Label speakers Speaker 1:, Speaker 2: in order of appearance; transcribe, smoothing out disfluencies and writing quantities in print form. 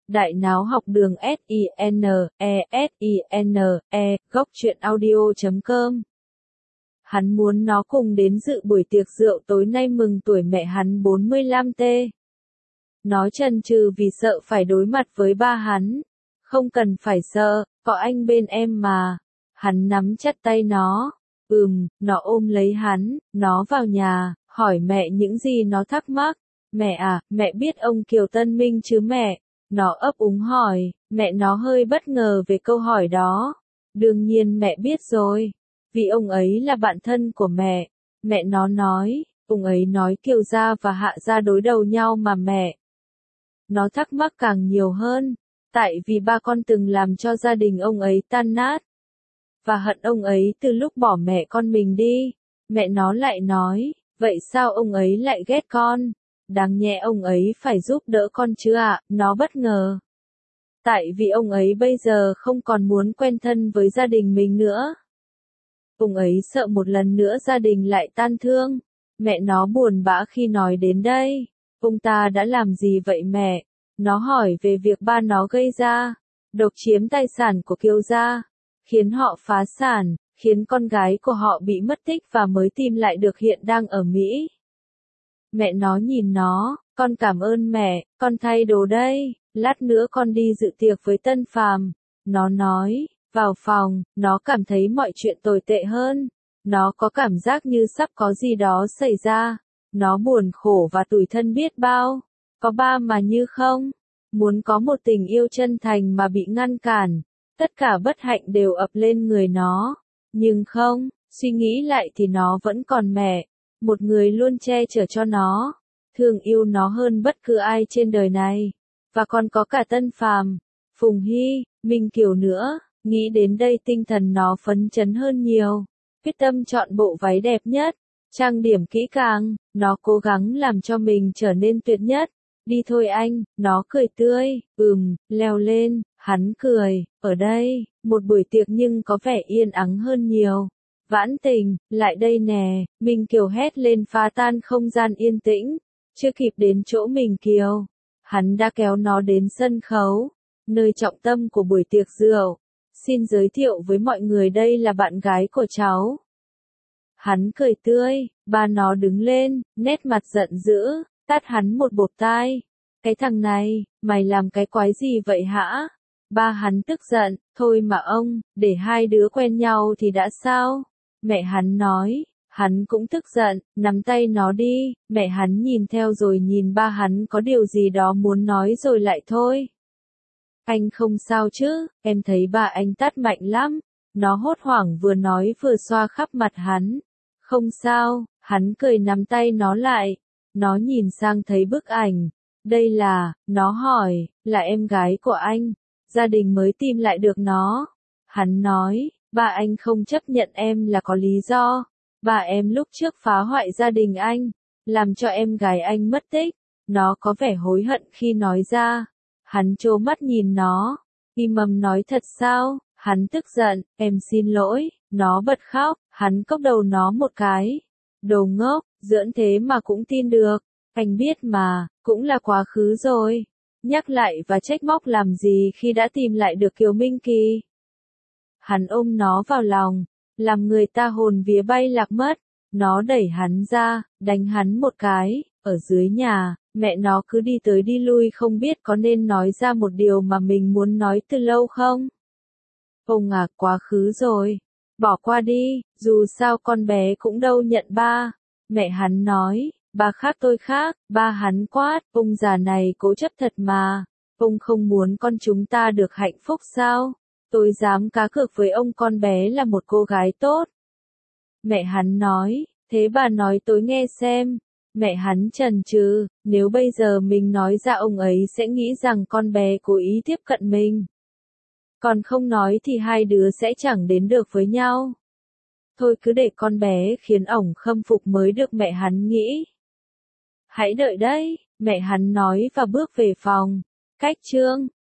Speaker 1: Đại Náo Học Đường SINE, góc truyện audio.com. Hắn muốn nó cùng đến dự buổi tiệc rượu tối nay mừng tuổi mẹ hắn 45T. Nó chần chừ vì sợ phải đối mặt với ba hắn. Không cần phải sợ, có anh bên em mà. Hắn nắm chặt tay nó. Nó ôm lấy hắn, nó vào nhà, hỏi mẹ những gì nó thắc mắc. Mẹ à, mẹ biết ông Kiều Tân Minh chứ mẹ? Nó ấp úng hỏi, mẹ nó hơi bất ngờ về câu hỏi đó. Đương nhiên mẹ biết rồi, vì ông ấy là bạn thân của mẹ. Mẹ nó nói, ông ấy nói Kiều gia và Hạ gia đối đầu nhau mà mẹ. Nó thắc mắc càng nhiều hơn, tại vì ba con từng làm cho gia đình ông ấy tan nát. Và hận ông ấy từ lúc bỏ mẹ con mình đi. Mẹ nó lại nói, vậy sao ông ấy lại ghét con? Đáng nhẽ ông ấy phải giúp đỡ con chứ ạ, nó bất ngờ. Tại vì ông ấy bây giờ không còn muốn quen thân với gia đình mình nữa. Ông ấy sợ một lần nữa gia đình lại tan thương. Mẹ nó buồn bã khi nói đến đây. Ông ta đã làm gì vậy mẹ? Nó hỏi về việc ba nó gây ra. Độc chiếm tài sản của Kiều gia. Khiến họ phá sản, khiến con gái của họ bị mất tích và mới tìm lại được hiện đang ở Mỹ. Mẹ nó nhìn nó, con cảm ơn mẹ, con thay đồ đây, lát nữa con đi dự tiệc với Tân Phàm. Nó nói, vào phòng, nó cảm thấy mọi chuyện tồi tệ hơn. Nó có cảm giác như sắp có gì đó xảy ra. Nó buồn khổ và tủi thân biết bao. Có ba mà như không. Muốn có một tình yêu chân thành mà bị ngăn cản. Tất cả bất hạnh đều ập lên người nó. Nhưng không, suy nghĩ lại thì nó vẫn còn mẹ. Một người luôn che chở cho nó. Thương yêu nó hơn bất cứ ai trên đời này. Và còn có cả Tân Phàm, Phùng Hy, Minh Kiều nữa. Nghĩ đến đây tinh thần nó phấn chấn hơn nhiều. Quyết tâm chọn bộ váy đẹp nhất. Trang điểm kỹ càng. Nó cố gắng làm cho mình trở nên tuyệt nhất. Đi thôi anh, nó cười tươi. Leo lên, hắn cười. Ở đây, một buổi tiệc nhưng có vẻ yên ắng hơn nhiều. Vãn Tình, lại đây nè, Minh Kiều hét lên phá tan không gian yên tĩnh. Chưa kịp đến chỗ Minh Kiều, hắn đã kéo nó đến sân khấu, nơi trọng tâm của buổi tiệc rượu. Xin giới thiệu với mọi người đây là bạn gái của cháu. Hắn cười tươi, ba nó đứng lên, nét mặt giận dữ, tát hắn một bộp tai. Cái thằng này, mày làm cái quái gì vậy hả? Ba hắn tức giận, thôi mà ông, để hai đứa quen nhau thì đã sao? Mẹ hắn nói, hắn cũng tức giận, nắm tay nó đi. Mẹ hắn nhìn theo rồi nhìn ba hắn có điều gì đó muốn nói rồi lại thôi. Anh không sao chứ, em thấy ba anh tát mạnh lắm. Nó hốt hoảng vừa nói vừa xoa khắp mặt hắn. Không sao, hắn cười nắm tay nó lại. Nó nhìn sang thấy bức ảnh. Đây là, nó hỏi, là em gái của anh. Gia đình mới tìm lại được nó. Hắn nói, ba anh không chấp nhận em là có lý do. Ba em lúc trước phá hoại gia đình anh, làm cho em gái anh mất tích. Nó có vẻ hối hận khi nói ra. Hắn trố mắt nhìn nó. Im mầm nói thật sao? Hắn tức giận, em xin lỗi. Nó bật khóc, hắn cốc đầu nó một cái. Đồ ngốc, giỡn thế mà cũng tin được. Anh biết mà, cũng là quá khứ rồi. Nhắc lại và trách móc làm gì khi đã tìm lại được Kiều Minh Kỳ. Hắn ôm nó vào lòng, làm người ta hồn vía bay lạc mất. Nó đẩy hắn ra, đánh hắn một cái. Ở dưới nhà, mẹ nó cứ đi tới đi lui không biết có nên nói ra một điều mà mình muốn nói từ lâu không. Ông à, quá khứ rồi. Bỏ qua đi, dù sao con bé cũng đâu nhận ba. Mẹ hắn nói, ba khác tôi khác. Ba hắn quát, ông già này cố chấp thật mà. Ông không muốn con chúng ta được hạnh phúc sao? Tôi dám cá cược với ông con bé là một cô gái tốt. Mẹ hắn nói, thế bà nói tôi nghe xem. Mẹ hắn chần chừ, nếu bây giờ mình nói ra ông ấy sẽ nghĩ rằng con bé cố ý tiếp cận mình. Còn không nói thì hai đứa sẽ chẳng đến được với nhau. Thôi cứ để con bé khiến ổng khâm phục mới được mẹ hắn nghĩ. Hãy đợi đấy, mẹ hắn nói và bước về phòng. Cách chương